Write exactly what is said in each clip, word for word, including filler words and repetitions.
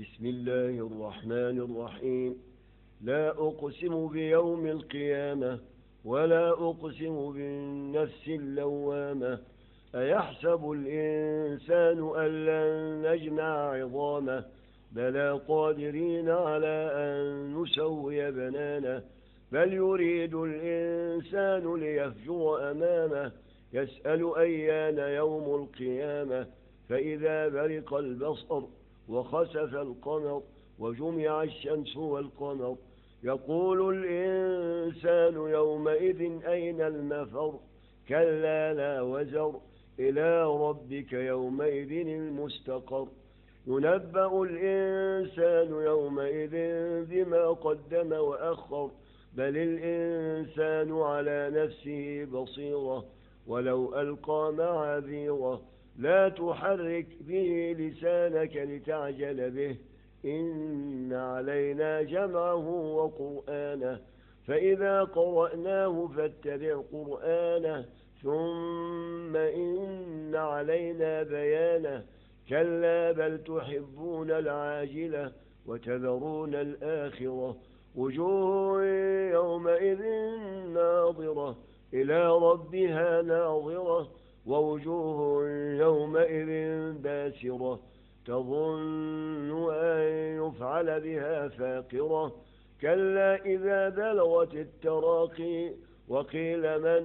بسم الله الرحمن الرحيم. لا أقسم بيوم القيامة ولا أقسم بالنفس اللوامة. أيحسب الإنسان أن لن نجمع عظامه بلى قادرين على أن نسوي بنانه. بل يريد الإنسان ليفجر أمامه يسأل أيان يوم القيامة. فإذا برق البصر وخسف القمر وجمع الشمس والقمر يقول الإنسان يومئذ أين المفر. كلا لا وزر إلى ربك يومئذ المستقر. ينبأ الإنسان يومئذ بما قدم وأخر. بل الإنسان على نفسه بصيرة ولو ألقى معاذيره. لا تحرك به لسانك لتعجل به إن علينا جمعه وقرآنه. فإذا قرأناه فاتبع قرآنه ثم إن علينا بيانه. كلا بل تحبون العاجلة وتذرون الآخرة. وجوه يومئذ ناظرة إلى ربها ناظرة ووجوه يومئذ باسرة تظن أن يفعل بها فاقرة. كلا إذا بلغت التراقي وقيل من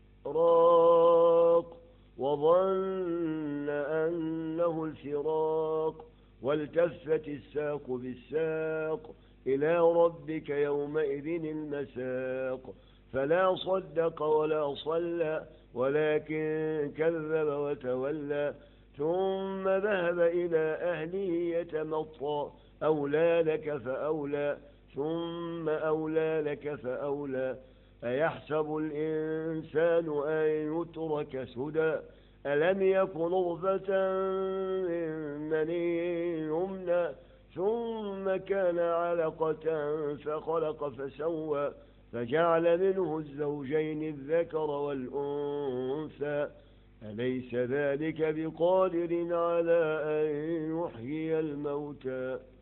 راق وظن أنه الفراق والتفت الساق بالساق إلى ربك يومئذ المساق. فلا صدق ولا صلى ولكن كذب وتولى ثم ذهب إلى أهله يتمطى. أولى لك فأولى ثم أولى لك فأولى. أيحسب الإنسان أن يترك سدى ألم يكن نطفة من مني يمنى ثم كان علقة فخلق فسوى فجعل منه الزوجين الذكر والأنثى. أليس ذلك بقادر على أن يحيي الموتى.